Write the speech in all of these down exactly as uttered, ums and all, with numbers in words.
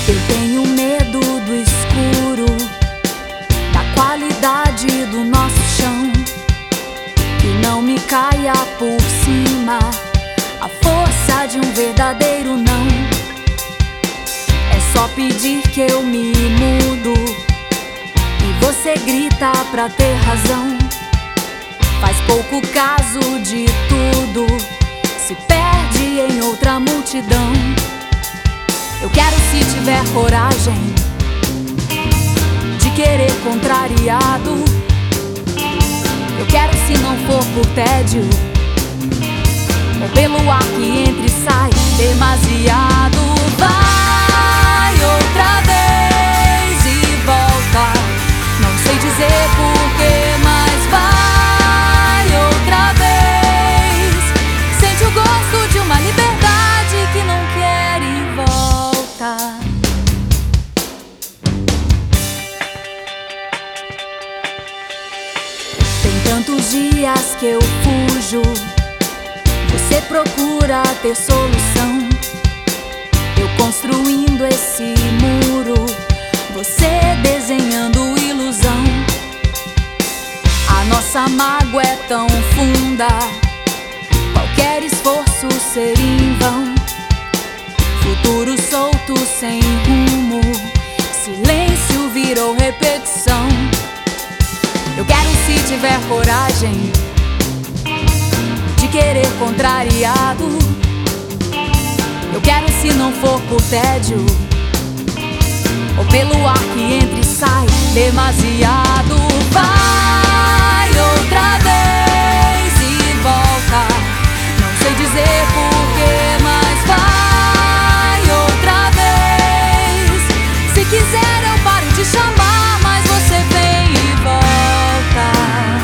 Eu tenho medo do escuro, da qualidade do nosso chão, que não me caia por cima a força de um verdadeiro não. É só pedir que eu me mudo e você grita pra ter razão. Faz pouco caso de tudo, se perde em outra multidão. Eu quero, se tiver coragem de querer contrariado. Eu quero, se não for por tédio ou pelo ar que entra e sai demasiado. Vai outra vez e volta, não sei dizer porquê, mas vai outra vez. Sente o gosto de uma liberdade que não quer e volta. Tem tantos dias que eu fujo, você procura ter solução. Eu construindo esse muro, você desenhando ilusão. A nossa mágoa é tão funda, qualquer esforço seria em vão. Futuro solto sem rumo, silêncio virou repetição. Eu quero, se tiver coragem de querer contrariado. Eu quero, se não for por tédio ou pelo ar que entra e sai demasiado. Vai outra vez e volta, não sei dizer porquê, mas vai outra vez. Se quiser eu paro de chamar, mas você vem e volta.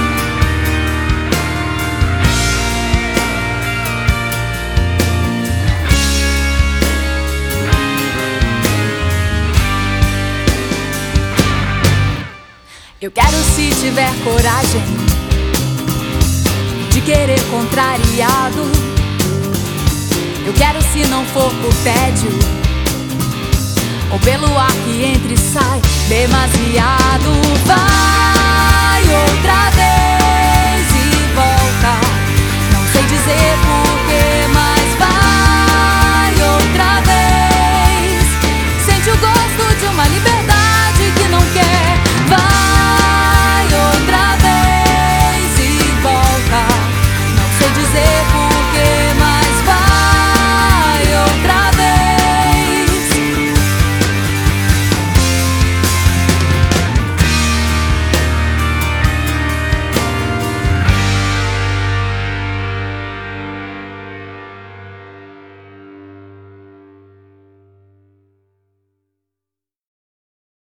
Eu quero, se tiver coragem de querer contrariado. Eu quero, se não for por tédio ou pelo ar que entra e sai demasiado. Vai outra vez